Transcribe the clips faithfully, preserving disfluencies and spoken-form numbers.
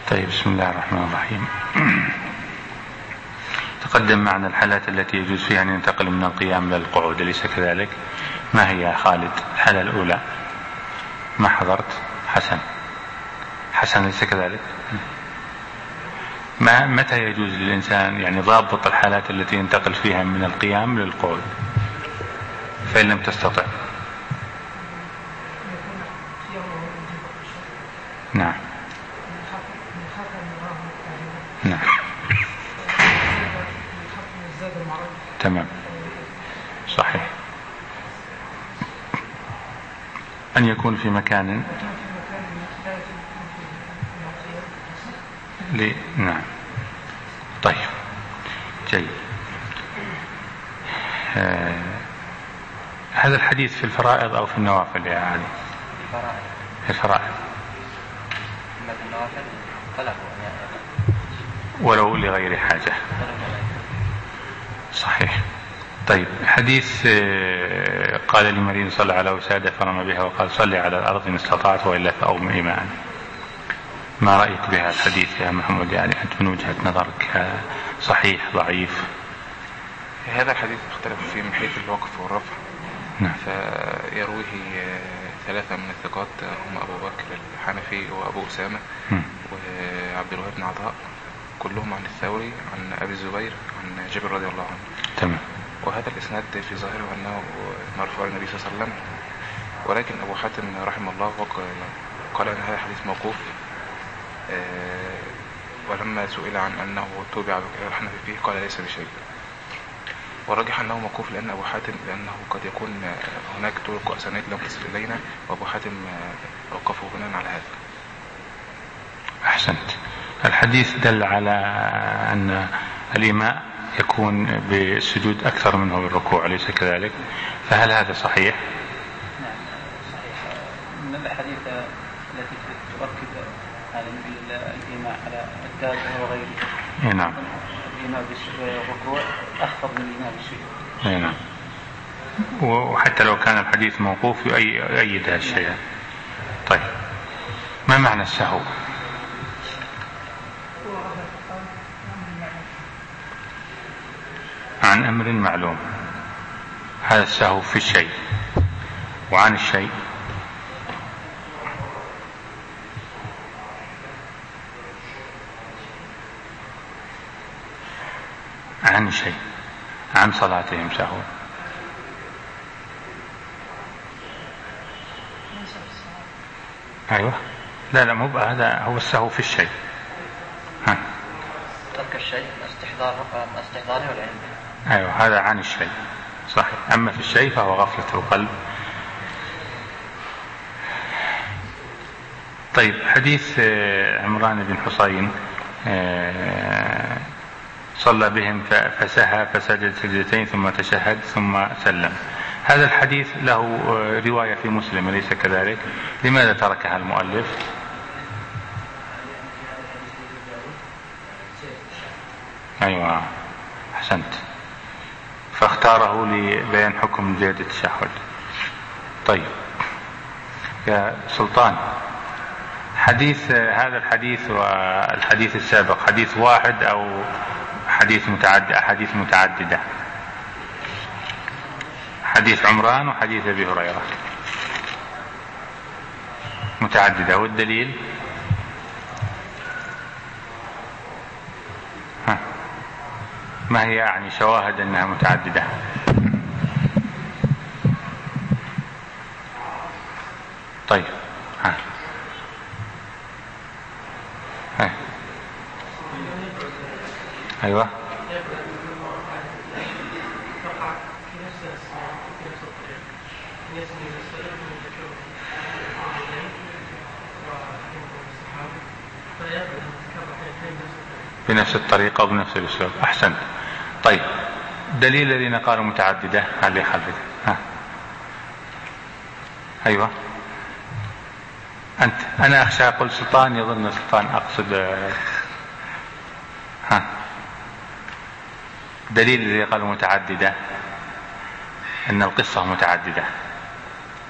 طيب، بسم الله الرحمن الرحيم. تقدم معنا الحالات التي يجوز فيها أن ينتقل من القيام للقعود، أليس كذلك؟ ما هي يا خالد الحالة الأولى؟ ما حضرت؟ حسن حسن أليس كذلك؟ ما متى يجوز للإنسان يعني ضابط الحالات التي ينتقل فيها من القيام للقعود فإن لم تستطع؟ نعم نعم تمام صحيح. أن يكون في مكان لي. نعم طيب جيد. آه. هذا الحديث في الفرائض أو في النوافل يا علي؟ في الفرائض ولو لغير حاجة. صحيح. طيب، حديث قال لمريم صلى على وسادة فرمى بها وقال صلي على الأرض إن استطعت وإلا فأوم إيمان. ما رأيك بهذا الحديث يا محمود؟ يعني أنت من وجهة نظرك صحيح ضعيف؟ هذا الحديث اختلف فيه من حيث الوقف والرفع. نعم. فيرويه ثلاثة من الثقات هم أبو بكر الحنفي وأبو أسامة م. وعبد الوهاب بن عطاء، كلهم عن الثوري عن أبي الزبير عن جابر رضي الله عنه. تمام. وهذا الإسناد في ظاهره أنه مرفوع النبي صلى الله عليه وسلم، ولكن أبو حاتم رحمه الله قال أن هذا حديث موقوف، ولما سئل عن أنه توبع الحنفي فيه قال ليس بشيء. ورجح أنه موقوف لأن أبو حاتم لأنه قد يكون هناك طرق وأسانيد لم تصل إلينا، وأبو حاتم وقفه بناء على هذا. أحسنت. الحديث دل على أن الإيماء يكون بالسجود أكثر منه بالركوع، أليس كذلك؟ فهل هذا صحيح؟ نعم صحيح. من الحديث التي تؤكد على الإيماء على الدابة وغيره. نعم. الإيماء بالركوع أخفض من الإيماء بالسجود. نعم. وحتى لو كان الحديث موقوف يؤيد هذا الشيء. طيب، ما معنى السهو؟ عن أمر معلوم، هذا السهو في الشيء. وعن الشيء عن شيء عن صلاتهم سهو. أيوة. لا لا مو هذا هو السهو في الشيء. ها. ترك الشيء استحضار استحضاره والعلم. أيوة هذا عن الشيء صحيح. أما في الشيء فهو غفلة القلب. طيب، حديث عمران بن حصين صلى بهم فسهى فسجد سجدتين ثم تشهد ثم سلم. هذا الحديث له رواية في مسلم أليس كذلك؟ لماذا تركها المؤلف؟ أيوة أحسنت. فاختاره لبيان حكم زيادة التشهد. طيب يا سلطان، حديث هذا الحديث والحديث السابق حديث واحد أو حديث متعدد أحاديث متعددة؟ حديث عمران وحديث أبي هريرة متعددة، والدليل؟ ها. ما هي يعني شواهد أنها متعددة؟ طيب ها. ها. أيوة. بنفس الطريقة وبنفس الأسلوب. أحسنت. طيب، دليل الذين قالوا متعددة اللي خلفك. ها. أيوة. أنت أنا أخشى أقول سلطان يظن سلطان أقصد. ها. دليل الذي قالوا متعددة أن القصة متعددة.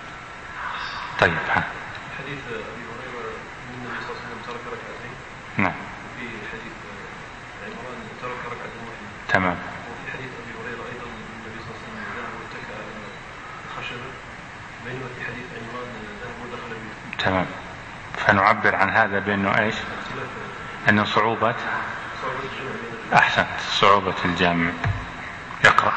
طيب ها. حديث أبي هريرة من النبي صلى الله عليه وسلم ترك ركعتين. نعم. تمام. وفي حديث أبي هريرة أيضا النبي صلى الله عليه وسلم ذهب واتكأ على الخشبة، بينما في حديث عمران ذهب ودخل بيته. تمام. فنعبر عن هذا بأنه إيش؟ أنه صعوبة أحسنت صعوبة الجامع. يقرأ.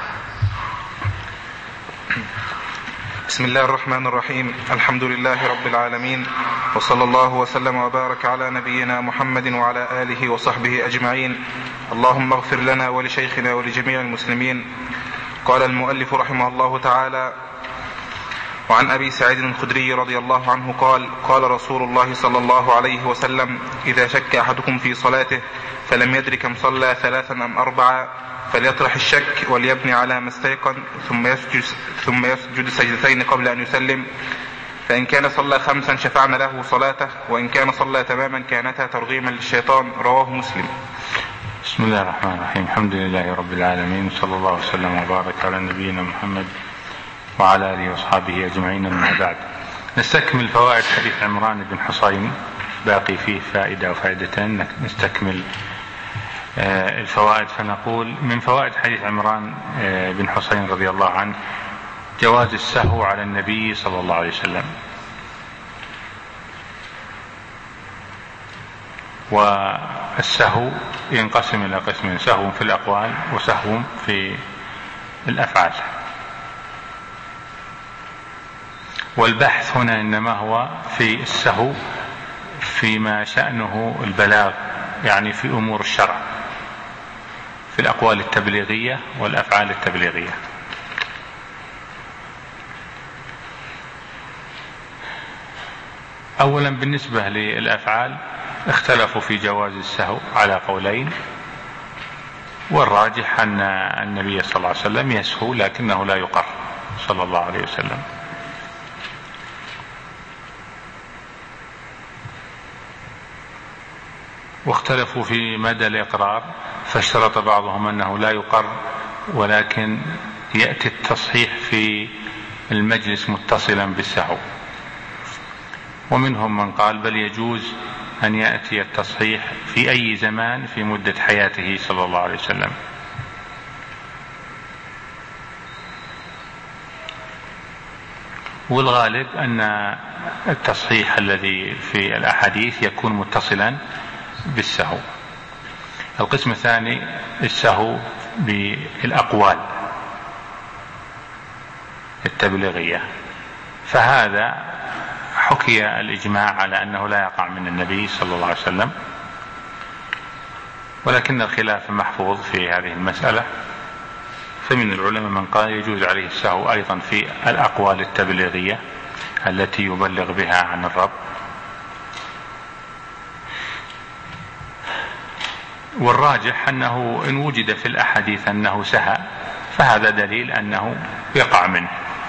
بسم الله الرحمن الرحيم. الحمد لله رب العالمين، وصلى الله وسلم وبارك على نبينا محمد وعلى آله وصحبه أجمعين. اللهم اغفر لنا ولشيخنا ولجميع المسلمين. قال المؤلف رحمه الله تعالى: وعن أبي سعيد الخدري رضي الله عنه قال: قال رسول الله صلى الله عليه وسلم: إذا شك أحدكم في صلاته فلم يدرك كم صلى ثلاثا أم أربعا فليطرح الشك وليبني على ما استيقن ثم يسجد, ثم يسجد سجدتين قبل أن يسلم، فإن كان صلى خمسا شفعنا له صلاته، وإن كان صلى تماما كانتا ترغيما للشيطان. رواه مسلم. بسم الله الرحمن الرحيم. الحمد لله رب العالمين، صلى الله وسلم وبارك على نبينا محمد وعلى آله وأصحابه أجمعين. أما بعد، نستكمل فوائد حديث عمران بن حصين، باقي فيه فائدة وفائدتين، نستكمل الفوائد. فنقول: من فوائد حديث عمران بن حصين رضي الله عنه جواز السهو على النبي صلى الله عليه وسلم. والسهو ينقسم إلى قسمين: سهو في الأقوال وسهو في الأفعال. والبحث هنا إنما هو في السهو فيما شأنه البلاغ، يعني في أمور الشرع، في الأقوال التبليغية والأفعال التبليغية. أولا بالنسبة للأفعال اختلفوا في جواز السهو على قولين، والراجح أن النبي صلى الله عليه وسلم يسهو لكنه لا يقر صلى الله عليه وسلم. واختلفوا في مدى الإقرار، فاشترط بعضهم أنه لا يقر ولكن يأتي التصحيح في المجلس متصلا بالسهو، ومنهم من قال بل يجوز أن يأتي التصحيح في أي زمان في مدة حياته صلى الله عليه وسلم. والغالب أن التصحيح الذي في الأحاديث يكون متصلا بالسهو. القسم الثاني السهو بالأقوال التبليغية، فهذا حكي الإجماع على أنه لا يقع من النبي صلى الله عليه وسلم، ولكن الخلاف محفوظ في هذه المسألة. فمن العلماء من قال يجوز عليه السهو أيضا في الأقوال التبليغية التي يبلغ بها عن الرب. والراجح أنه إن وجد في الأحاديث أنه سهى فهذا دليل أنه يقع منه،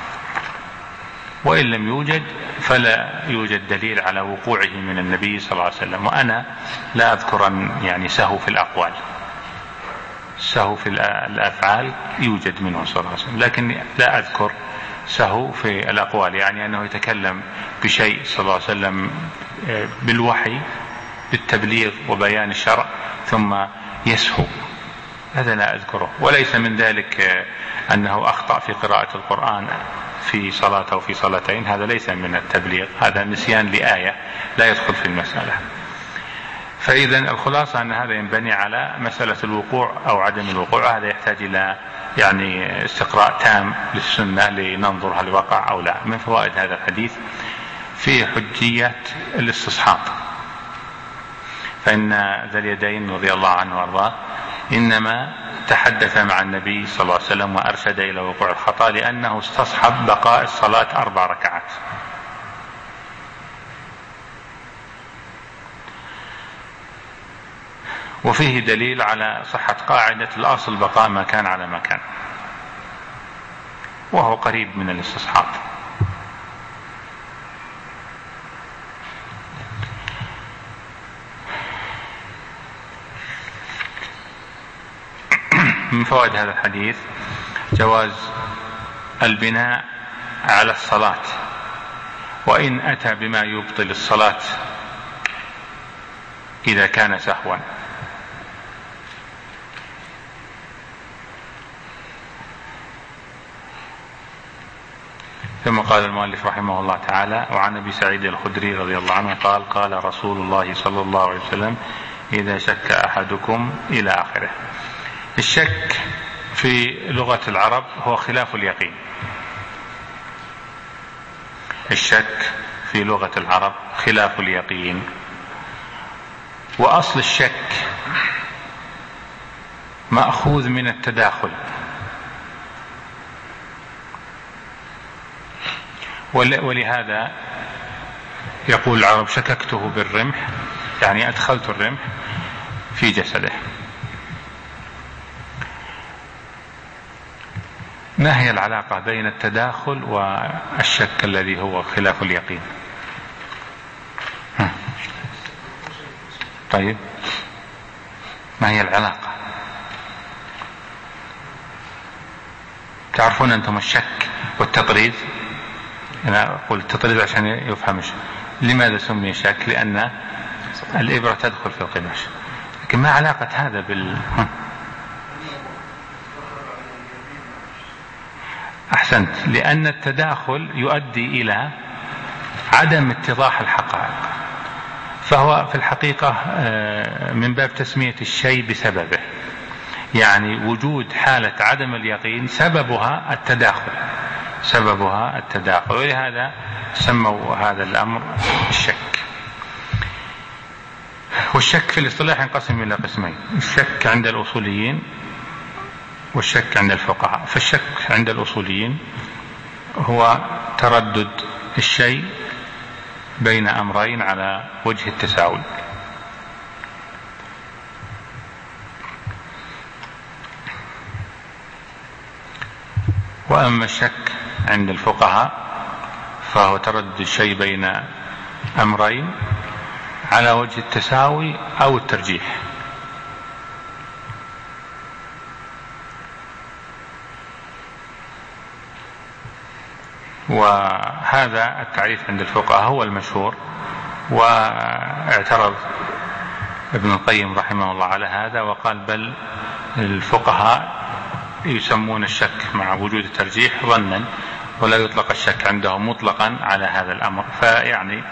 وإن لم يوجد فلا يوجد دليل على وقوعه من النبي صلى الله عليه وسلم. وأنا لا أذكر أن يعني سهو في الأقوال، سهو في الأفعال يوجد منه صلى الله عليه وسلم، لكن لا أذكر سهو في الأقوال، يعني أنه يتكلم بشيء صلى الله عليه وسلم بالوحي بالتبليغ وبيان الشرع ثم يسهو، هذا لا أذكره. وليس من ذلك أنه أخطأ في قراءة القرآن في صلاة أو في صلاتين، هذا ليس من التبليغ، هذا نسيان لآية لا يدخل في المسألة. فإذا الخلاصة أن هذا ينبني على مسألة الوقوع أو عدم الوقوع، هذا يحتاج إلى يعني استقراء تام للسنة لننظر هل وقع أو لا. من فوائد هذا الحديث في حجية الاستصحاب، فإن ذا اليدين رضي الله عنه وارضاه إنما تحدث مع النبي صلى الله عليه وسلم وأرشد إلى وقوع الخطأ لأنه استصحب بقاء الصلاة أربع ركعات. وفيه دليل على صحة قاعدة الأصل بقاء ما كان على ما كان، وهو قريب من الاستصحاب. من فوائد هذا الحديث جواز البناء على الصلاة، وإن أتى بما يبطل الصلاة إذا كان سهوا. ثم قال المؤلف رحمه الله تعالى: وعن أبي سعيد الخدري رضي الله عنه قال: قال رسول الله صلى الله عليه وسلم: إذا شك أحدكم إلى آخره. الشك في لغة العرب هو خلاف اليقين. الشك في لغة العرب خلاف اليقين. وأصل الشك مأخوذ من التداخل، ولهذا يقول العرب: شككته بالرمح، يعني أدخلت الرمح في جسده. ما هي العلاقة بين التداخل والشك الذي هو خلاف اليقين؟ طيب، ما هي العلاقة؟ تعرفون أنتم الشك والتطريز؟ أنا أقول التطريز عشان يفهم. لماذا سمي شك؟ لأن الإبرة تدخل في القماش. لكن ما علاقة هذا بال أحسنت، لأن التداخل يؤدي إلى عدم اتضاح الحقائق، فهو في الحقيقة من باب تسمية الشيء بسببه، يعني وجود حالة عدم اليقين سببها التداخل سببها التداخل ولهذا سموا هذا الأمر الشك. والشك في الاصطلاح ينقسم إلى قسمين: الشك عند الأصوليين والشك عند الفقهاء. فالشك عند الأصوليين هو تردد الشيء بين أمرين على وجه التساوي. وأما الشك عند الفقهاء فهو تردد الشيء بين أمرين على وجه التساوي أو الترجيح. وهذا التعريف عند الفقهاء هو المشهور، واعترض ابن القيم رحمه الله على هذا وقال: بل الفقهاء يسمون الشك مع وجود الترجيح ظنا، ولا يطلق الشك عندهم مطلقا على هذا الأمر. فيعني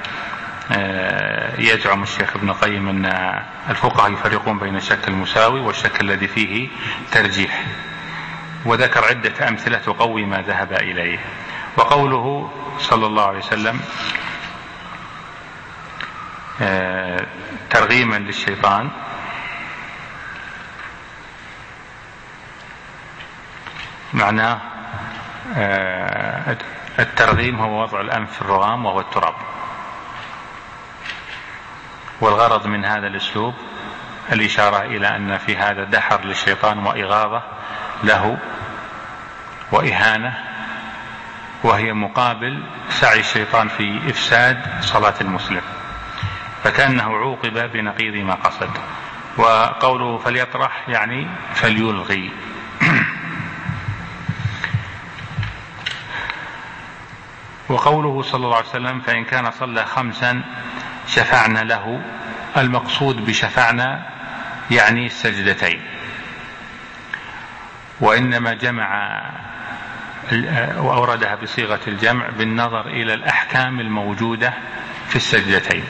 يزعم الشيخ ابن القيم أن الفقهاء يفرقون بين الشك المساوي والشك الذي فيه ترجيح، وذكر عدة أمثلة تقوي ما ذهب إليه. وقوله صلى الله عليه وسلم ترغيما للشيطان، معناه الترغيم هو وضع الأنف في الرغام وهو التراب. والغرض من هذا الأسلوب الإشارة إلى أن في هذا دحر للشيطان وإغاظة له وإهانة، وهي مقابل سعي الشيطان في إفساد صلاة المسلم، فكأنه عوقب بنقيض ما قصد. وقوله فليطرح يعني فليلغي. وقوله صلى الله عليه وسلم فإن كان صلى خمسا شفعنا له، المقصود بشفعنا يعني السجدتين، وإنما جمع وأوردها بصيغة الجمع بالنظر إلى الأحكام الموجودة في السجدتين.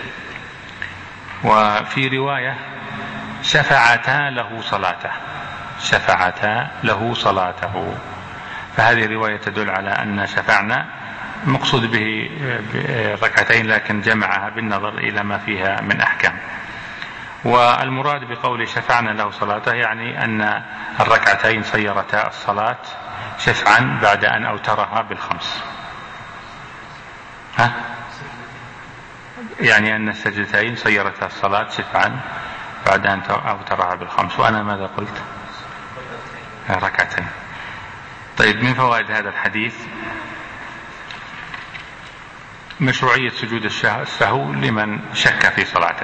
وفي رواية شفعتا له صلاته، شفعتا له صلاته، فهذه رواية تدل على أن شفعنا مقصود به ركعتين، لكن جمعها بالنظر إلى ما فيها من أحكام. والمراد بقول شفعنا له صلاته يعني أن الركعتين صيرتا الصلاة شفعا بعد أن أوترها بالخمس. ها؟ يعني أن السجدتين صيرتا الصلاة شفعا بعد أن أوترها بالخمس. وأنا ماذا قلت؟ ركعتين. طيب، من فوائد هذا الحديث مشروعية سجود السهو لمن شك في صلاته.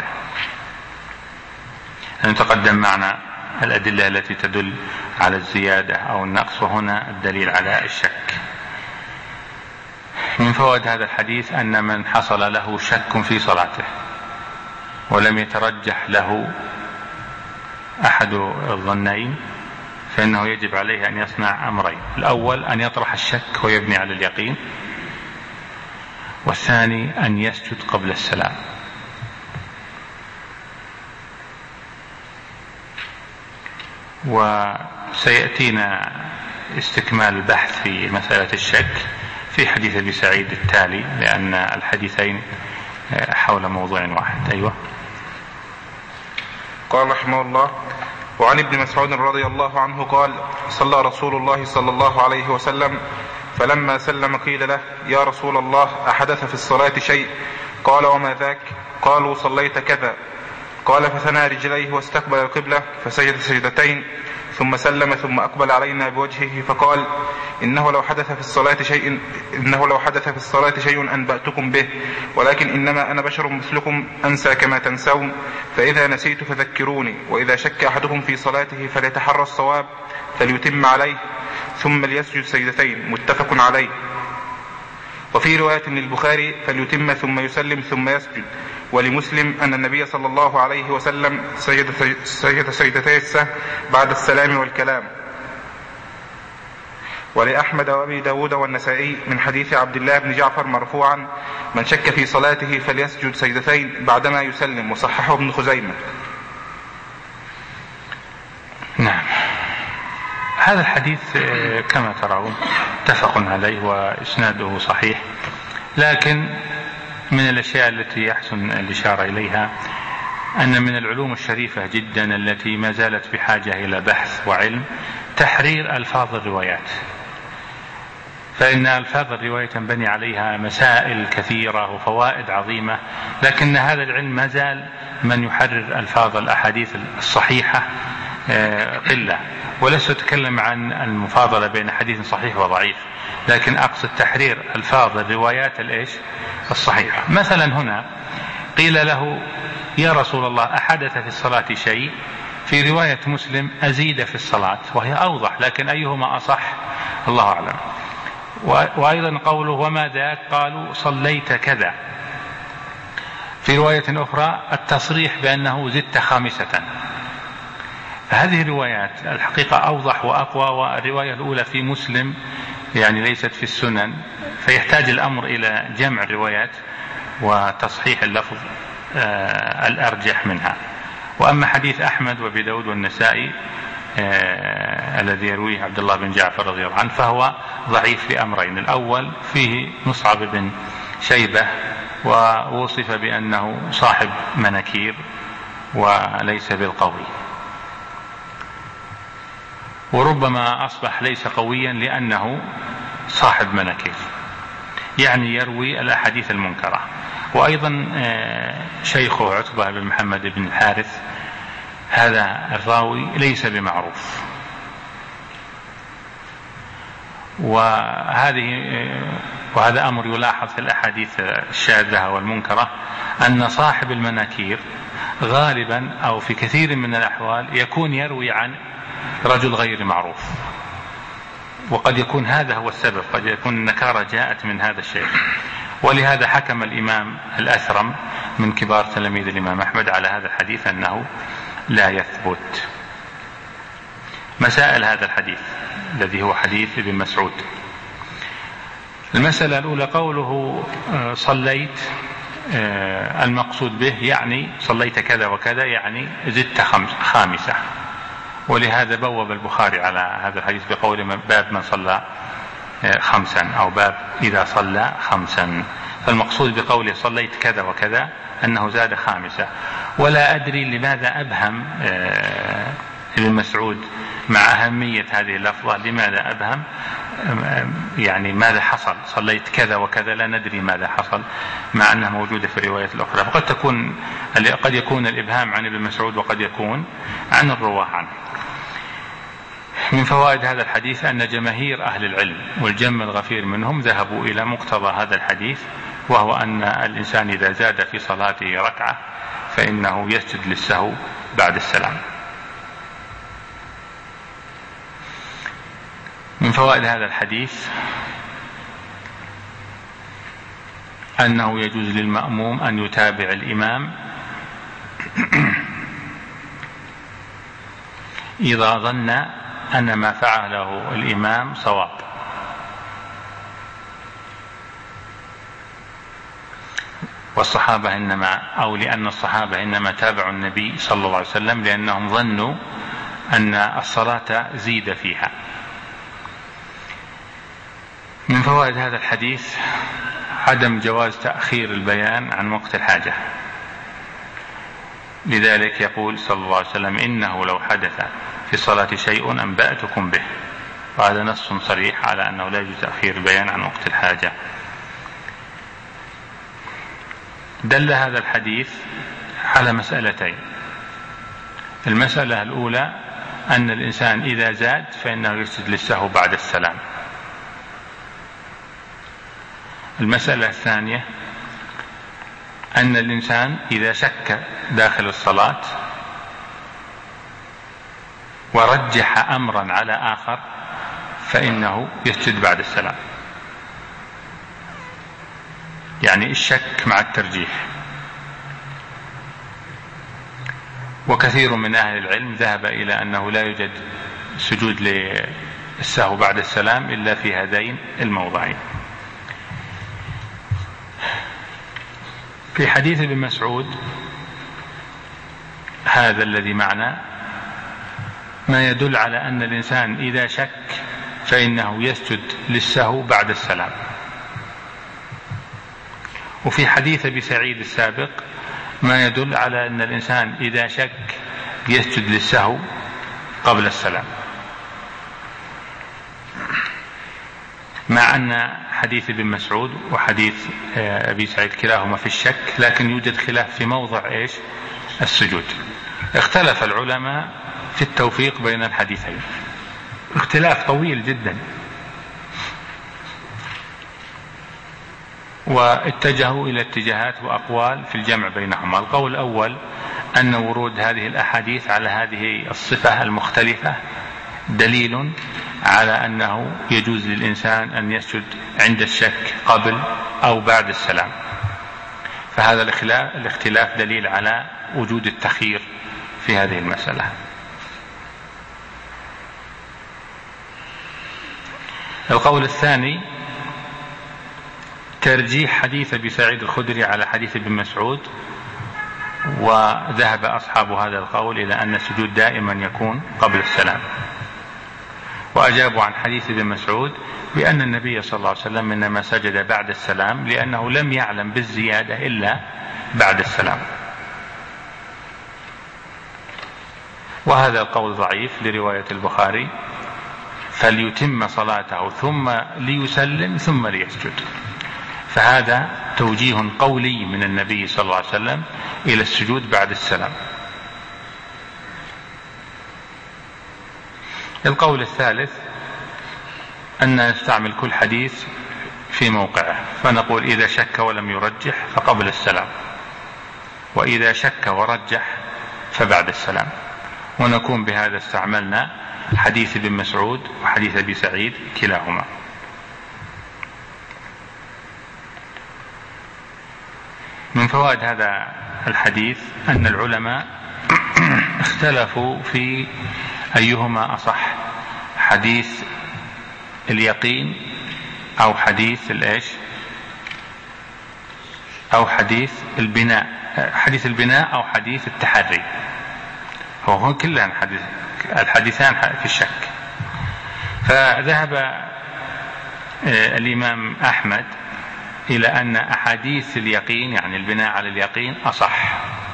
نتقدم معنا الأدلة التي تدل على الزيادة أو النقص، وهنا الدليل على الشك. من فوائد هذا الحديث أن من حصل له شك في صلاته ولم يترجح له أحد الظنين فإنه يجب عليه أن يصنع أمرين: الأول أن يطرح الشك ويبني على اليقين، والثاني أن يسجد قبل السلام. وسيأتينا استكمال البحث في مسألة الشك في حديث أبي سعيد التالي، لأن الحديثين حول موضوع واحد. أيوة. قال رحمه الله: وعن ابن مسعود رضي الله عنه قال: صلى رسول الله صلى الله عليه وسلم فلما سلم قيل له: يا رسول الله، أحدث في الصلاة شيء؟ قال: وما ذاك؟ قالوا: صليت كذا. قال: فثنى رجليه واستقبل القبلة فسجد سجدتين ثم سلم ثم أقبل علينا بوجهه فقال: إنه لو حدث في الصلاة شيء إنه لو حدث في الصلاة شيء أنبأتكم به، ولكن إنما أنا بشر مثلكم أنسى كما تنسون، فإذا نسيت فذكروني، وإذا شك أحدكم في صلاته فليتحرى الصواب فليتم عليه ثم ليسجد سجدتين. متفق عليه. وفي رواية للبخاري: فليتم ثم يسلم ثم يسجد. ولمسلم أن النبي صلى الله عليه وسلم سجد سجد سجدتي السهو بعد السلام والكلام. ولأحمد وأبي داود والنسائي من حديث عبد الله بن جعفر مرفوعا: من شك في صلاته فليسجد سجدتين بعدما يسلم. وصححه ابن خزيمة. نعم، هذا الحديث كما ترون متفق عليه وإسناده صحيح، لكن من الأشياء التي يحسن الإشارة إليها أن من العلوم الشريفة جدا التي ما زالت بحاجة إلى بحث وعلم تحرير ألفاظ الروايات، فإن ألفاظ الرواية تنبني عليها مسائل كثيرة وفوائد عظيمة، لكن هذا العلم ما زال من يحرر ألفاظ الأحاديث الصحيحة قلة. ولست أتكلم عن المفاضلة بين حديث صحيح وضعيف، لكن أقصد تحرير ألفاظ الروايات الإيش الصحيحة. مثلا هنا قيل له: يا رسول الله، أحدث في الصلاة شيء؟ في رواية مسلم: أزيد في الصلاة، وهي أوضح، لكن أيهما أصح الله أعلم. وأيضا قوله: وما ذاك؟ قالوا: صليت كذا. في رواية أخرى التصريح بأنه زدت خامسة. فهذه الروايات الحقيقة أوضح وأقوى، والرواية الأولى في مسلم يعني ليست في السنن، فيحتاج الأمر إلى جمع الروايات وتصحيح اللفظ آه الأرجح منها. وأما حديث أحمد وأبي داود والنسائي آه الذي يرويه عبد الله بن جعفر رضي الله عنه فهو ضعيف لأمرين: الأول فيه مصعب بن شيبة ووصف بأنه صاحب مناكير وليس بالقوي، وربما أصبح ليس قويا لأنه صاحب مناكير، يعني يروي الأحاديث المنكرة. وأيضا شيخه عتبة بن محمد بن الحارث هذا الراوي ليس بمعروف. وهذه وهذا أمر يلاحظ في الأحاديث الشاذة والمنكرة، أن صاحب المناكير غالبا أو في كثير من الأحوال يكون يروي عن رجل غير معروف، وقد يكون هذا هو السبب، قد يكون النكارة جاءت من هذا الشيء. ولهذا حكم الإمام الأثرم من كبار تلاميذ الإمام أحمد على هذا الحديث أنه لا يثبت. مسائل هذا الحديث الذي هو حديث ابن مسعود: المسألة الأولى قوله صليت، المقصود به يعني صليت كذا وكذا، يعني زدت خامسة. ولهذا بوب البخاري على هذا الحديث بقول: باب من صلى خمسا، أو باب إذا صلى خمسا. فالمقصود بقوله صليت كذا وكذا أنه زاد خامسة. ولا أدري لماذا أبهم ابن مسعود مع أهمية هذه اللفظة، لماذا أبهم يعني ماذا حصل؟ صليت كذا وكذا، لا ندري ماذا حصل، مع أنها موجودة في الرواية الأخرى. فقد تكون قد يكون الإبهام عن ابن مسعود وقد يكون عن الرواة عنه. من فوائد هذا الحديث أن جماهير أهل العلم والجم الغفير منهم ذهبوا إلى مقتضى هذا الحديث، وهو أن الإنسان إذا زاد في صلاته ركعة فإنه يسجد للسهو بعد السلام. من فوائد هذا الحديث أنه يجوز للمأموم أن يتابع الإمام إذا ظن أن ما فعله الإمام صواب. والصحابة إنما أو لأن الصحابة إنما تابعوا النبي صلى الله عليه وسلم لأنهم ظنوا أن الصلاة زيد فيها. من فوائد هذا الحديث عدم جواز تأخير البيان عن وقت الحاجة، لذلك يقول صلى الله عليه وسلم إنه لو حدث في الصلاة شيء أنبأتكم به، وهذا نص صريح على أنه لا يجوز تأخير البيان عن وقت الحاجة. دل هذا الحديث على مسألتين. المسألة الأولى أن الإنسان إذا زاد فإنه يسجد للسهو بعد السلام. المسألة الثانية أن الإنسان إذا شك داخل الصلاة ورجح أمرا على آخر فإنه يسجد بعد السلام، يعني الشك مع الترجيح. وكثير من أهل العلم ذهب إلى أنه لا يوجد سجود للسهو بعد السلام إلا في هذين الموضعين. في حديث ابن مسعود هذا الذي معنا ما يدل على أن الإنسان إذا شك فإنه يسجد للسهو بعد السلام. وفي حديث أبي سعيد السابق ما يدل على أن الإنسان إذا شك يسجد للسهو قبل السلام، مع أن حديث ابن مسعود وحديث أبي سعيد كلاهما في الشك، لكن يوجد خلاف في موضع إيش السجود. اختلف العلماء في التوفيق بين الحديثين، اختلاف طويل جدا، واتجهوا إلى اتجاهات وأقوال في الجمع بينهما. القول الأول أن ورود هذه الأحاديث على هذه الصفة المختلفة دليل على أنه يجوز للإنسان أن يسجد عند الشك قبل أو بعد السلام، فهذا الاختلاف دليل على وجود التخيير في هذه المسألة. القول الثاني ترجيح حديث أبي سعيد الخدري على حديث ابن مسعود، وذهب أصحاب هذا القول إلى أن السجود دائما يكون قبل السلام، وأجابوا عن حديث ابن مسعود بأن النبي صلى الله عليه وسلم إنما سجد بعد السلام لأنه لم يعلم بالزيادة إلا بعد السلام، وهذا القول ضعيف لرواية البخاري فليتم صلاته ثم ليسلم ثم ليسجد، فهذا توجيه قولي من النبي صلى الله عليه وسلم إلى السجود بعد السلام. القول الثالث أن نستعمل كل حديث في موقعه، فنقول إذا شك ولم يرجح فقبل السلام، وإذا شك ورجح فبعد السلام، ونكون بهذا استعملنا حديث ابن مسعود وحديث أبي سعيد كلاهما. من فوائد هذا الحديث أن العلماء اختلفوا في أيهما أصح، حديث اليقين أو حديث الإيش أو حديث البناء، حديث البناء أو حديث التحري. هو كلها حديث الحديثان في الشك. فذهب الإمام أحمد إلى أن أحاديث اليقين يعني البناء على اليقين أصح،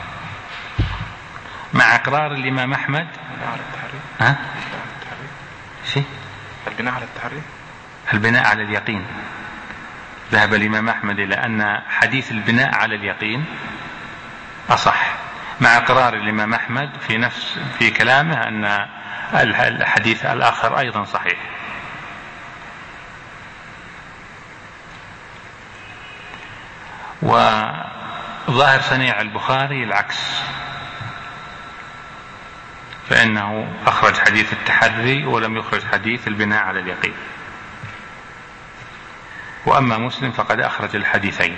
مع إقرار الإمام أحمد على التحري. ها؟ شيء البناء على التحري، البناء على اليقين. ذهب الإمام أحمد إلى أن حديث البناء على اليقين أصح، مع إقرار الإمام أحمد في نفس في كلامه أن الحديث الآخر أيضا صحيح. وظاهر صنيع البخاري العكس، فإنه أخرج حديث التحري ولم يخرج حديث البناء على اليقين، وأما مسلم فقد أخرج الحديثين.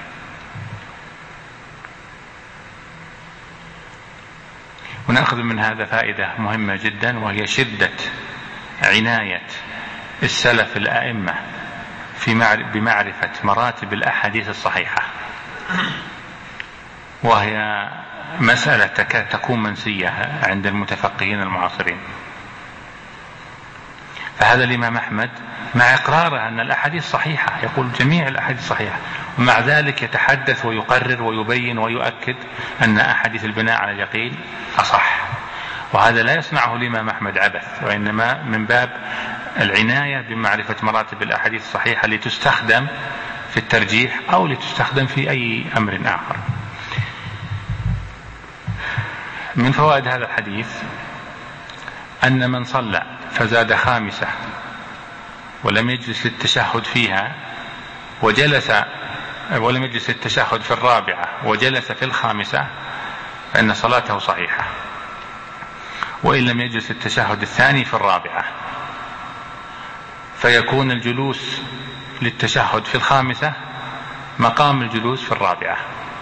ونأخذ من هذا فائدة مهمة جدا، وهي شدة عناية السلف الأئمة في بمعرفة مراتب الأحاديث الصحيحة. وهي مسألة تكاد تكون منسية عند المتفقهين المعاصرين. فهذا الإمام أحمد مع إقراره أن الأحاديث صحيحة، يقول جميع الأحاديث صحيحة، ومع ذلك يتحدث ويقرر ويبين ويؤكد أن أحاديث البناء على اليقين أصح. وهذا لا يصنعه الإمام أحمد عبث، وإنما من باب العناية بمعرفة مراتب الأحاديث الصحيحة لتستخدم في الترجيح أو لتستخدم في أي أمر آخر. من فوائد هذا الحديث أن من صلى فزاد خامسة ولم يجلس للتشهد فيها وجلس ولم يجلس للتشهد في الرابعة وجلس في الخامسة فإن صلاته صحيحة، وإن لم يجلس التشهد الثاني في الرابعة، فيكون الجلوس للتشهد في الخامسة مقام الجلوس في الرابعة.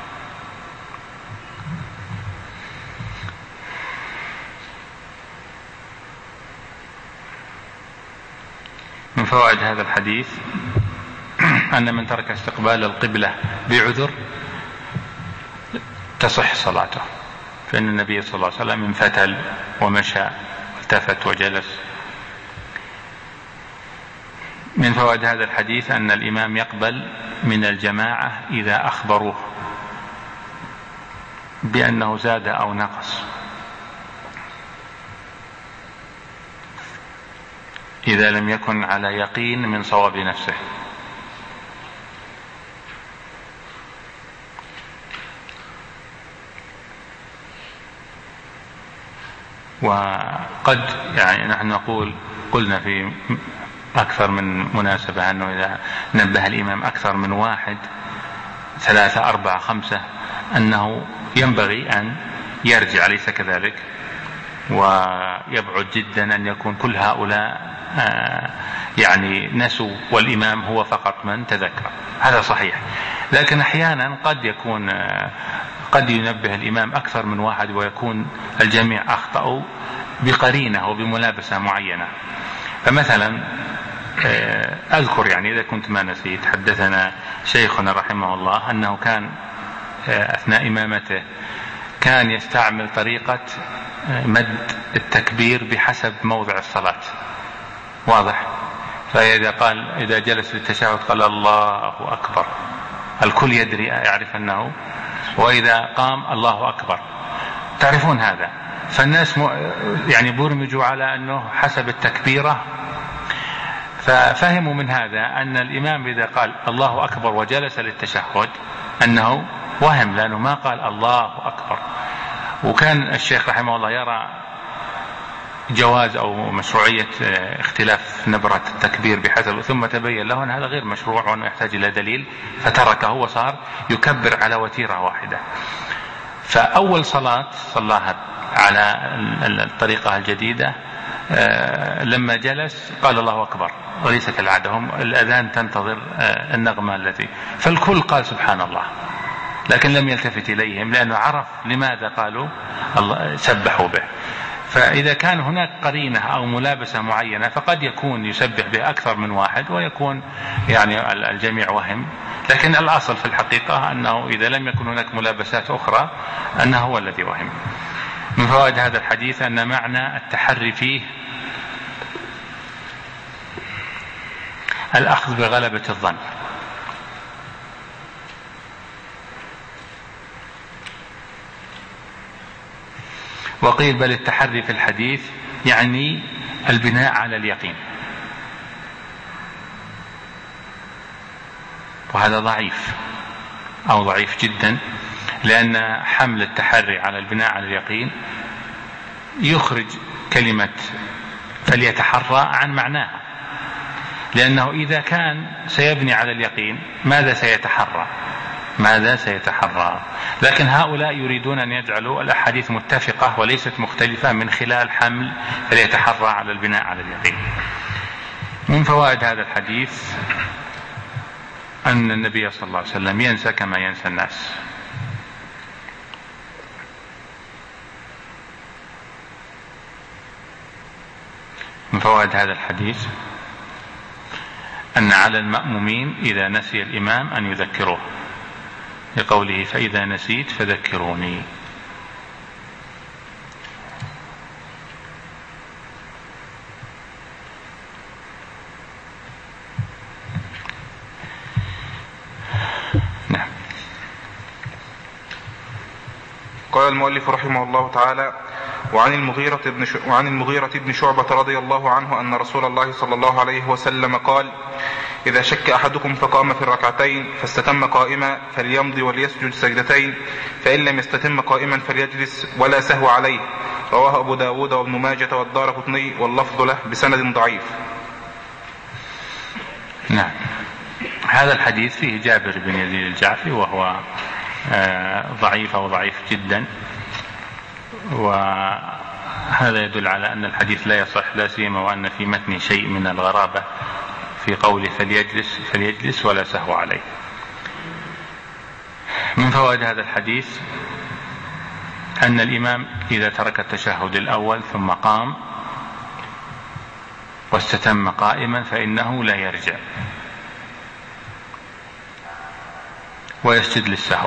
من فوائد هذا الحديث أن من ترك استقبال القبلة بعذر تصح صلاته، فإن النبي صلى الله عليه وسلم انفتل ومشى والتفت وجلس. من فوائد هذا الحديث أن الإمام يقبل من الجماعة إذا أخبروه بأنه زاد أو نقص، إذا لم يكن على يقين من صواب نفسه. وقد يعني نحن نقول قلنا في أكثر من مناسبة أنه إذا نبه الإمام أكثر من واحد ثلاثة أربعة خمسة أنه ينبغي أن يرجع، ليس كذلك؟ ويبعد جدا أن يكون كل هؤلاء يعني نسوا والإمام هو فقط من تذكر، هذا صحيح. لكن أحيانا قد يكون قد ينبه الإمام أكثر من واحد ويكون الجميع أخطأوا بقرينة وبملابسة معينة. فمثلا أذكر يعني إذا كنت ما نسيت، حدثنا شيخنا رحمه الله أنه كان أثناء إمامته كان يستعمل طريقة مد التكبير بحسب موضع الصلاة، واضح؟ فإذا قال إذا جلس للتشهد قال الله أكبر، الكل يدري يعرف أنه، وإذا قام الله أكبر، تعرفون هذا. فالناس يعني برمجوا على أنه حسب التكبيرة، ففهموا من هذا أن الإمام إذا قال الله أكبر وجلس للتشهد أنه وهم، لأنه ما قال الله أكبر. وكان الشيخ رحمه الله يرى جواز أو مشروعية اختلاف نبرة التكبير بحسب، ثم تبين له أن هذا غير مشروع وأنه يحتاج إلى دليل، فتركه وصار يكبر على وتيرة واحدة. فأول صلاة صلاها على الطريقة الجديدة لما جلس قال الله أكبر، وليس كالعادة هم الأذان تنتظر النغمة التي، فالكل قال سبحان الله، لكن لم يلتفت إليهم لأنه عرف لماذا قالوا الله سبحوا به. فإذا كان هناك قرينة أو ملابسة معينة فقد يكون يسبح به أكثر من واحد ويكون يعني الجميع وهم، لكن الأصل في الحقيقة أنه إذا لم يكن هناك ملابسات أخرى أنه هو الذي وهم. من فوائد هذا الحديث أن معنى التحري فيه الأخذ بغلبة الظن، وقيل بل التحري في الحديث يعني البناء على اليقين، وهذا ضعيف أو ضعيف جدا، لأن حمل التحري على البناء على اليقين يخرج كلمة فليتحرى عن معناها، لأنه إذا كان سيبني على اليقين ماذا سيتحرى ماذا سيتحرى لكن هؤلاء يريدون أن يجعلوا الأحاديث متفقة وليست مختلفة من خلال حمل فليتحرى على البناء على اليقين. من فوائد هذا الحديث أن النبي صلى الله عليه وسلم ينسى كما ينسى الناس. من فوائد هذا الحديث أن على المأمومين إذا نسي الإمام أن يذكروه، لقوله فإذا نسيت فذكروني. نعم. قال المؤلف رحمه الله تعالى: وعن المغيرة بن ش... وعن المغيرة بن شعبة رضي الله عنه أن رسول الله صلى الله عليه وسلم قال: إذا شك أحدكم فقام في الركعتين فاستتم قائما فليمضي وليسجد سجدتين، فإن لم يستتم قائما فليجلس ولا سهو عليه. رواه أبو داود وابن ماجة والدارقطني واللفظ له بسند ضعيف. نعم. هذا الحديث فيه جابر بن يزيد الجعفي وهو ضعيف وضعيف جدا، وهذا يدل على أن الحديث لا يصح، لا سيما وأن في متن شيء من الغرابة في قوله فليجلس فليجلس ولا سهو عليه. من فوائد هذا الحديث أن الإمام إذا ترك التشهد الأول ثم قام واستتم قائما فإنه لا يرجع ويسجد للسهو،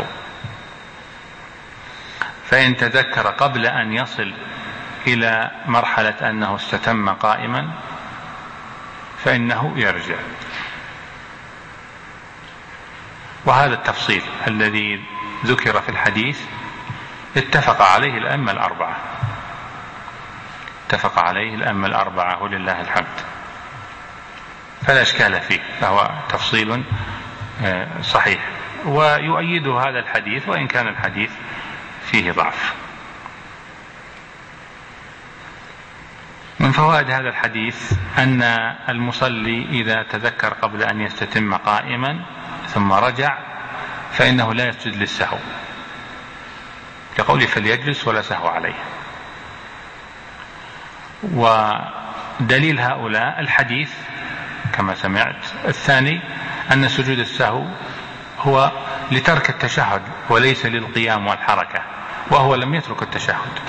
فإن تذكر قبل أن يصل إلى مرحلة أنه استتم قائما فإنه يرجع. وهذا التفصيل الذي ذكر في الحديث اتفق عليه الأئمة الأربعة اتفق عليه الأئمة الأربعة ولله الحمد، فلا إشكال فيه، فهو تفصيل صحيح ويؤيد هذا الحديث وإن كان الحديث فيه ضعف. من فوائد هذا الحديث أن المصلي إذا تذكر قبل أن يستتم قائما ثم رجع فإنه لا يسجد للسهو، لقوله فليجلس ولا سهو عليه. ودليل هؤلاء الحديث كما سمعت الثاني أن سجود السهو هو لترك التشهد وليس للقيام والحركة، وهو لم يترك التشهد.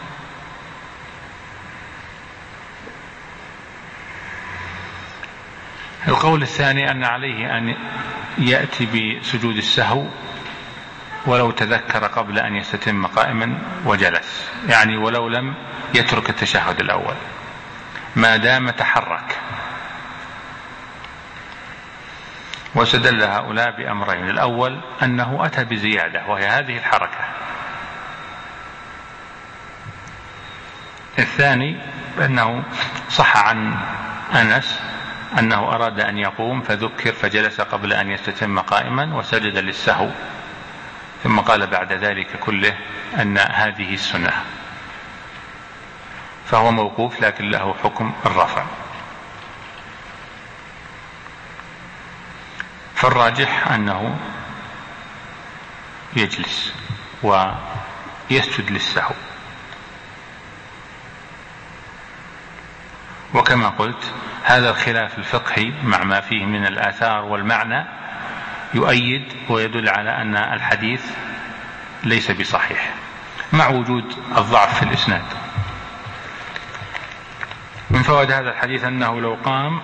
القول الثاني أن عليه أن يأتي بسجود السهو ولو تذكر قبل أن يستتم قائما وجلس، يعني ولو لم يترك التشهد الأول ما دام تحرك. واستدل هؤلاء بأمرين: الأول أنه أتى بزيادة وهي هذه الحركة، الثاني أنه صح عن أنس أنه أراد أن يقوم فذكر فجلس قبل أن يستتم قائما وسجد للسهو، ثم قال بعد ذلك كله أن هذه السنة، فهو موقوف لكن له حكم الرفع. فالراجح أنه يجلس ويسجد للسهو. وكما قلت هذا الخلاف الفقهي مع ما فيه من الآثار والمعنى يؤيد ويدل على أن الحديث ليس بصحيح مع وجود الضعف في الإسناد. من فوائد هذا الحديث أنه لو قام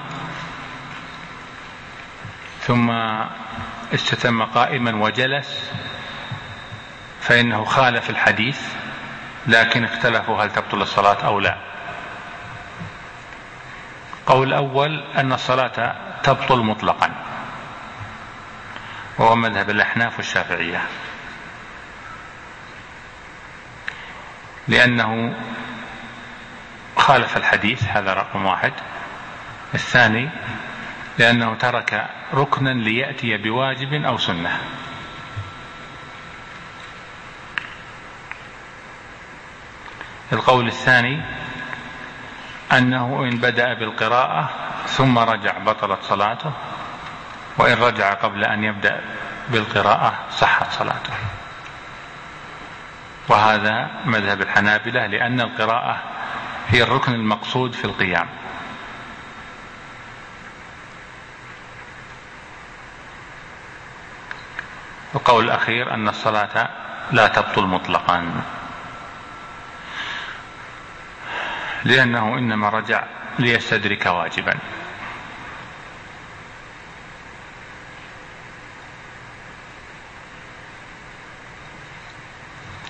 ثم استتم قائما وجلس فإنه خالف الحديث، لكن اختلفوا هل تبطل الصلاة أو لا. قول الأول أن الصلاة تبطل مطلقا، وهو مذهب الأحناف والشافعية، لأنه خالف الحديث، هذا رقم واحد. الثاني لأنه ترك ركنا ليأتي بواجب أو سنة. القول الثاني أنه إن بدأ بالقراءة ثم رجع بطلت صلاته، وإن رجع قبل أن يبدأ بالقراءة صحت صلاته. وهذا مذهب الحنابلة، لأن القراءة هي الركن المقصود في القيام. القول الأخير أن الصلاة لا تبطل مطلقا، لأنه إنما رجع ليستدرك واجبا.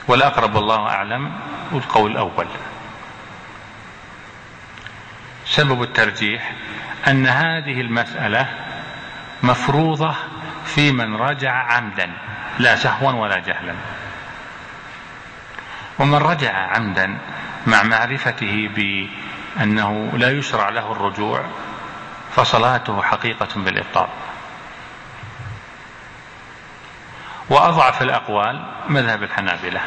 والأقرب والله أعلم القول الأول. سبب الترجيح أن هذه المسألة مفروضة في من رجع عمدا لا سهوا ولا جهلا، ومن رجع عمدا مع معرفته بأنه لا يشرع له الرجوع فصلاته حقيقة بالإبطال. وأضعف الأقوال مذهب الحنابلة،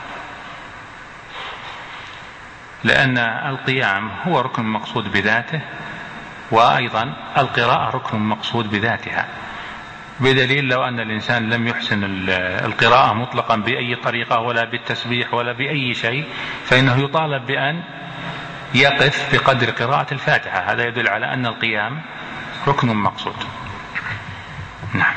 لأن القيام هو ركن مقصود بذاته، وأيضا القراءة ركن مقصود بذاتها، بدليل لو أن الإنسان لم يحسن القراءة مطلقا بأي طريقة ولا بالتسبيح ولا بأي شيء فإنه يطالب بأن يقف بقدر قراءة الفاتحة. هذا يدل على أن القيام ركن مقصود. نعم.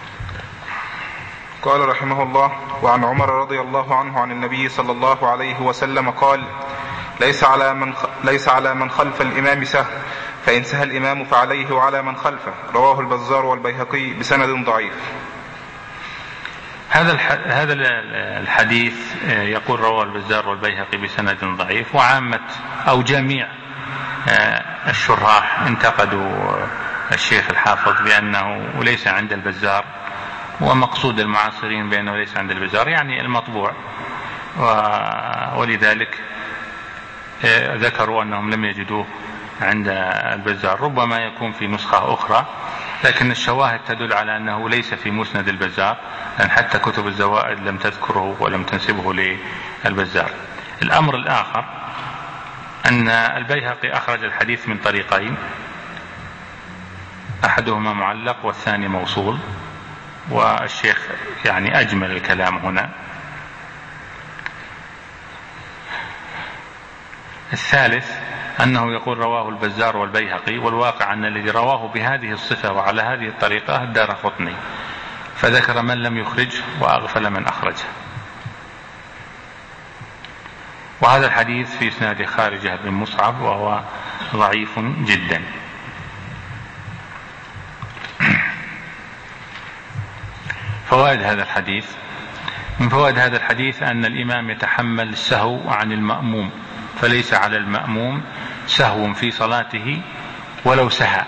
قال رحمه الله: وعن عمر رضي الله عنه عن النبي صلى الله عليه وسلم قال: ليس على من ليس على من خلف الإمام سهو، فإن سهى الإمام فعليه وعلى من خلفه. رواه البزار والبيهقي بسند ضعيف. هذا هذا الحديث يقول رواه البزار والبيهقي بسند ضعيف، وعامة أو جميع الشراح انتقدوا الشيخ الحافظ بأنه ليس عند البزار، ومقصود المعاصرين بأنه ليس عند البزار يعني المطبوع، ولذلك ذكروا أنهم لم يجدوه عند البزار. ربما يكون في نسخة أخرى، لكن الشواهد تدل على أنه ليس في مسند البزار، لأن حتى كتب الزوائد لم تذكره ولم تنسبه للبزار. الأمر الآخر أن البيهقي أخرج الحديث من طريقين، أحدهما معلق والثاني موصول، والشيخ يعني أجمل الكلام هنا. الثالث أنه يقول رواه البزار والبيهقي، والواقع أن الذي رواه بهذه الصفة وعلى هذه الطريقة الدارقطني، فذكر من لم يخرجه وأغفل من أخرجه. وهذا الحديث في إسناد خارجة بن مصعب وهو ضعيف جدا. فوائد هذا الحديث: من فوائد هذا الحديث أن الإمام يتحمل السهو عن المأموم، فليس على المأموم سهو في صلاته ولو سهى،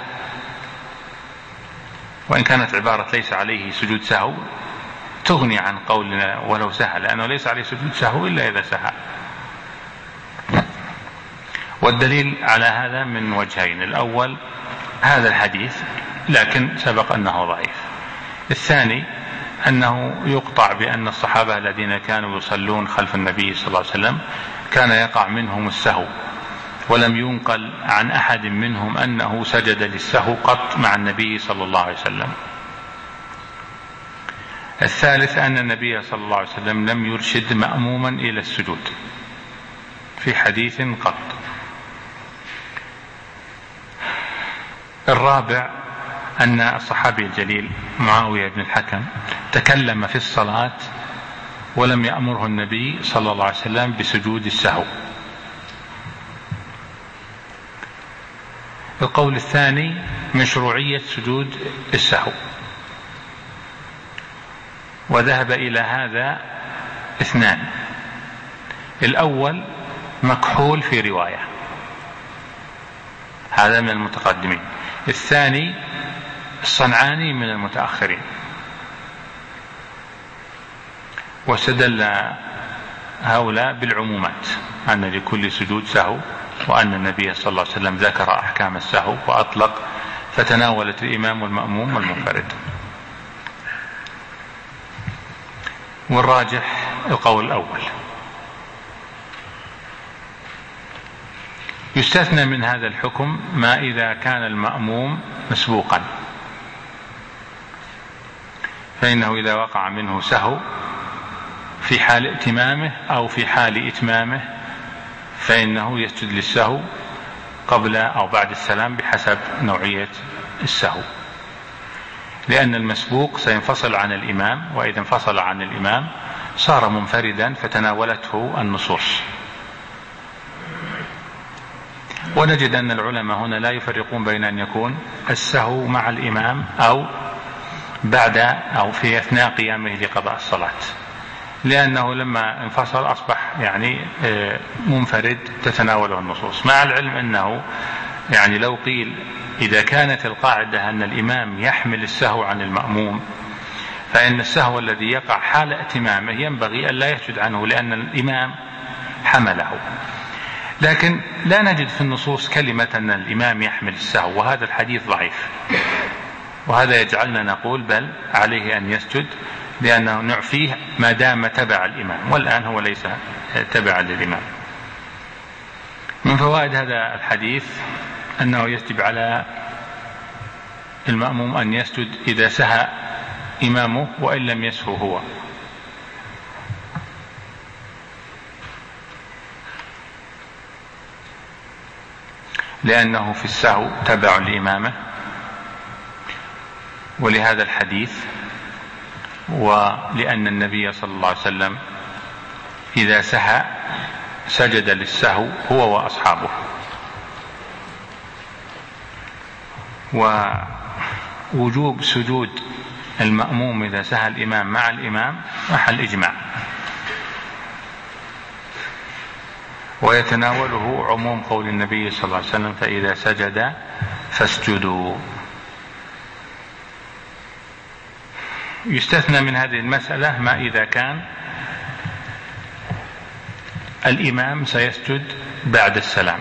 وإن كانت عبارة ليس عليه سجود سهو تغني عن قولنا ولو سهى، لأنه ليس عليه سجود سهو إلا إذا سهى. والدليل على هذا من وجهين: الأول هذا الحديث، لكن سبق أنه ضعيف. الثاني أنه يقطع بأن الصحابة الذين كانوا يصلون خلف النبي صلى الله عليه وسلم كان يقع منهم السهو، ولم ينقل عن أحد منهم أنه سجد للسهو قط مع النبي صلى الله عليه وسلم. الثالث أن النبي صلى الله عليه وسلم لم يرشد مأموما إلى السجود في حديث قط. الرابع أن الصحابي الجليل معاوية بن الحكم تكلم في الصلاة ولم يأمره النبي صلى الله عليه وسلم بسجود السهو. القول الثاني مشروعية سجود السهو، وذهب إلى هذا اثنان: الأول مكحول في رواية، هذا من المتقدمين. الثاني الصنعاني من المتأخرين. واستدل هؤلاء بالعمومات، أن لكل سجود سهو، وأن النبي صلى الله عليه وسلم ذكر أحكام السهو وأطلق، فتناولت الإمام والمأموم والمنفرد. والراجح القول الأول. يستثنى من هذا الحكم ما إذا كان المأموم مسبوقا، فإنه إذا وقع منه سهو في حال ائتمامه أو في حال إتمامه فإنه يسجد للسهو قبل أو بعد السلام بحسب نوعية السهو، لأن المسبوق سينفصل عن الإمام، وإذا انفصل عن الإمام صار منفردا فتناولته النصوص. ونجد أن العلماء هنا لا يفرقون بين أن يكون السهو مع الإمام أو بعد أو في أثناء قيامه لقضاء الصلاة، لأنه لما انفصل أصبح يعني منفرد تتناوله النصوص، مع العلم أنه يعني لو قيل إذا كانت القاعدة أن الإمام يحمل السهو عن المأموم، فإن السهو الذي يقع حال ائتمامه ينبغي أن لا يسجد عنه لأن الإمام حمله. لكن لا نجد في النصوص كلمة أن الإمام يحمل السهو، وهذا الحديث ضعيف، وهذا يجعلنا نقول بل عليه أن يسجد لأنه نعفيه ما دام تبع الإمام، والآن هو ليس تبعا للإمام. من فوائد هذا الحديث أنه يجب على المأموم أن يسجد إذا سهى إمامه وإن لم يسهو هو، لأنه في السهو تبع لإمامه، ولهذا الحديث، ولأن النبي صلى الله عليه وسلم إذا سهى سجد للسهو هو وأصحابه. ووجوب سجود المأموم إذا سهى الإمام مع الإمام محل إجماع، ويتناوله عموم قول النبي صلى الله عليه وسلم فإذا سجد فاسجدوا. يستثنى من هذه المسألة ما إذا كان الإمام سيسجد بعد السلام،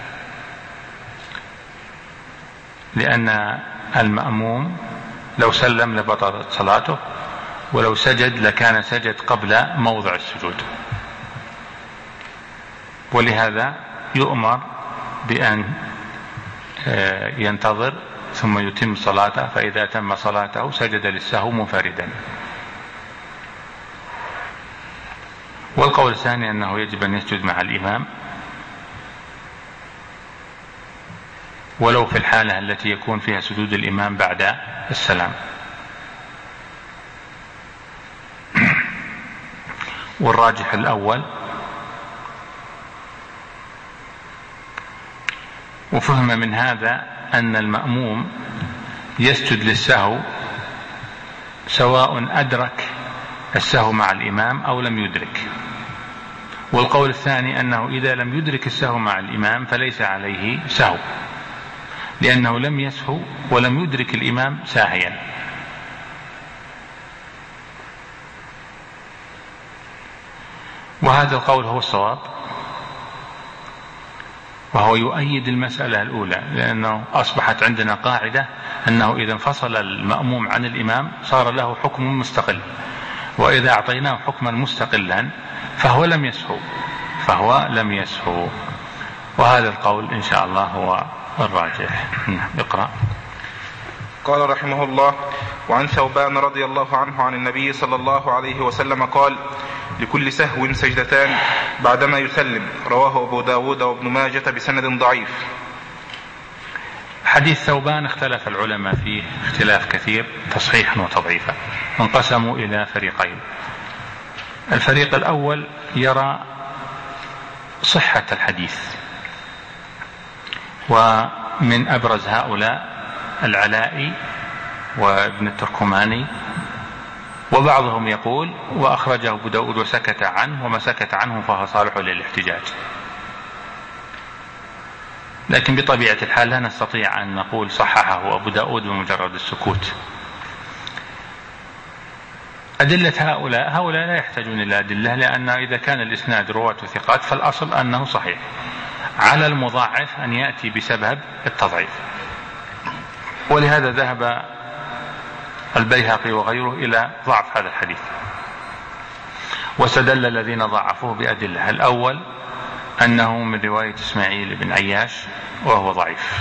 لأن المأموم لو سلم لبطلت صلاته، ولو سجد لكان سجد قبل موضع السجود، ولهذا يؤمر بأن ينتظر ثم يتم صلاته، فإذا تم صلاته سجد للسهو منفردا. والقول الثاني أنه يجب أن يسجد مع الإمام ولو في الحالة التي يكون فيها سجود الإمام بعد السلام. والراجح الأول. وفهم من هذا أن المأموم يسجد للسهو سواء أدرك السهو مع الإمام أو لم يدرك. والقول الثاني أنه إذا لم يدرك السهو مع الإمام فليس عليه سهو، لأنه لم يسهو ولم يدرك الإمام ساهيا. وهذا القول هو الصواب، وهو يؤيد المسألة الأولى، لأنه أصبحت عندنا قاعدة أنه إذا انفصل المأموم عن الإمام صار له حكم مستقل، وإذا أعطيناه حكما مستقلا فهو لم يسهو فهو لم يسهو وهذا القول إن شاء الله هو الراجح. اقرأ. قال رحمه الله: وعن ثوبان رضي الله عنه عن النبي صلى الله عليه وسلم قال: لكل سهو سجدتان بعدما يسلم. رواه أبو داود وابن ماجة بسند ضعيف. حديث ثوبان اختلف العلماء فيه اختلاف كثير تصحيحا وتضعيفا، انقسموا إلى فريقين. الفريق الأول يرى صحة الحديث، ومن أبرز هؤلاء العلائي وابن التركماني، وبعضهم يقول وأخرجه أبو داود وسكت عنه، وما سكت عنه فهو صالح للاحتجاج. لكن بطبيعة الحال لا نستطيع أن نقول صححه أبو داود بمجرد السكوت. أدلة هؤلاء هؤلاء لا يحتاجون إلى أدلة، لأن إذا كان الإسناد رواة ثقات فالأصل أنه صحيح، على المضاعف أن يأتي بسبب التضعيف. ولهذا ذهب البيهقي وغيره إلى ضعف هذا الحديث، واستدل الذين ضعفوه بأدلة. الأول أنه من رواية إسماعيل بن عياش وهو ضعيف،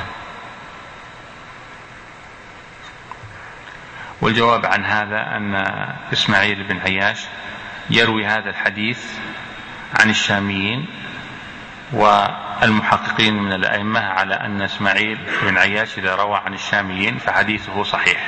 والجواب عن هذا أن إسماعيل بن عياش يروي هذا الحديث عن الشاميين، والمحققين من الأئمة على أن إسماعيل بن عياش إذا روى عن الشاميين فحديثه صحيح.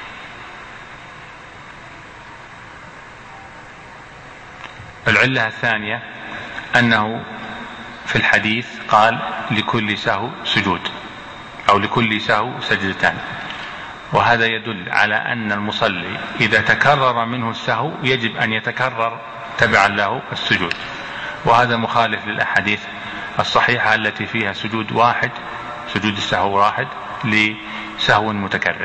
العلة الثانية أنه في الحديث قال لكل سهو سجود أو لكل سهو سجدتان، وهذا يدل على أن المصلي إذا تكرر منه السهو يجب أن يتكرر تبعا له السجود، وهذا مخالف للأحاديث الصحيحة التي فيها سجود واحد، سجود السهو واحد لسهو متكرر.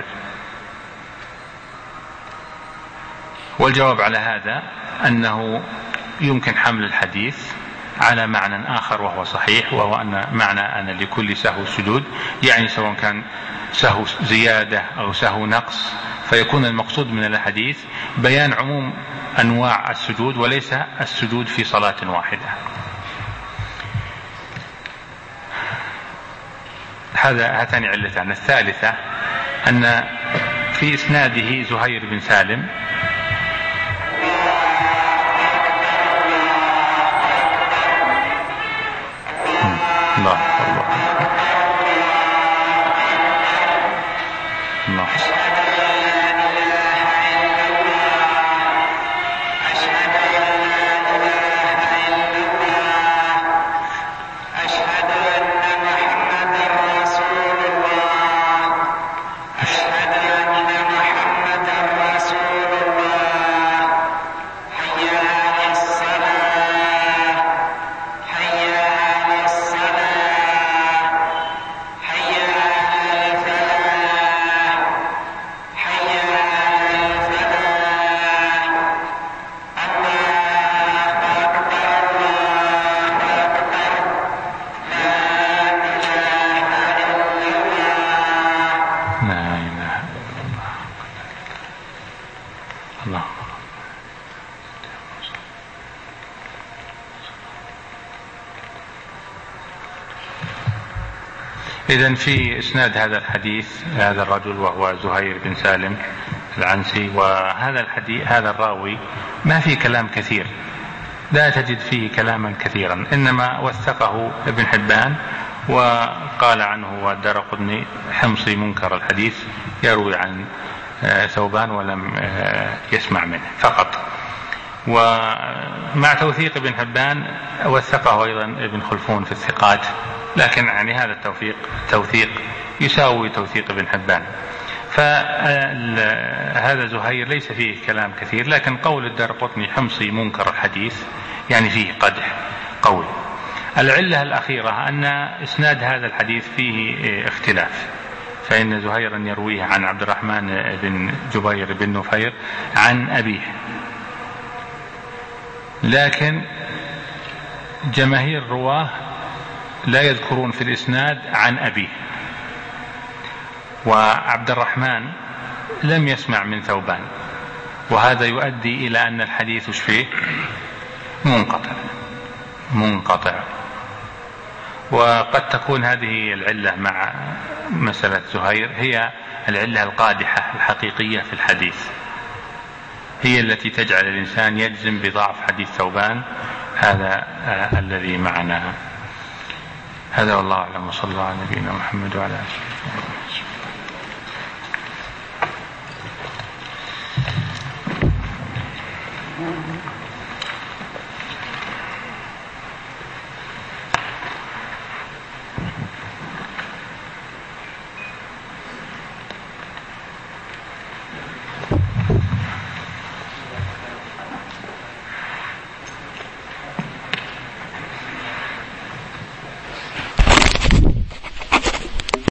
والجواب على هذا أنه يمكن حمل الحديث على معنى آخر وهو صحيح، وهو أن معنى أن لكل سهو سجود، يعني سواء كان سهو زيادة أو سهو نقص، فيكون المقصود من الحديث بيان عموم أنواع السجود وليس السجود في صلاة واحدة. هذا هاتان علتان. الثالثة أن في إسناده زهير بن سالم الله الله الله إذن في إسناد هذا الحديث هذا الرجل وهو زهير بن سالم العنسي، وهذا الحديث هذا الراوي ما فيه كلام كثير، لا تجد فيه كلاما كثيرا، إنما وثقه ابن حبان وقال عنه والدارقطني حمصي منكر الحديث يروي عن ثوبان ولم يسمع منه فقط. ومع توثيق ابن حبان وثقه أيضا ابن خلفون في الثقات، لكن يعني هذا التوثيق توثيق يساوي توثيق ابن حبان. فهذا زهير ليس فيه كلام كثير، لكن قول الدارقطني حمصي منكر الحديث يعني فيه قدح قوي. العلة الأخيرة أن إسناد هذا الحديث فيه اختلاف، فإن زهيرا يرويه عن عبد الرحمن بن جبير بن نفير عن أبيه، لكن جماهير الرواه لا يذكرون في الإسناد عن أبيه، وعبد الرحمن لم يسمع من ثوبان، وهذا يؤدي إلى أن الحديث فيه منقطع منقطع وقد تكون هذه العلة مع مسألة زهير هي العلة القادحة الحقيقية في الحديث، هي التي تجعل الإنسان يجزم بضعف حديث ثوبان هذا آه الذي معنا. هذا والله أعلم، وصلى الله على نبينا محمد وعلى آله وصحبه.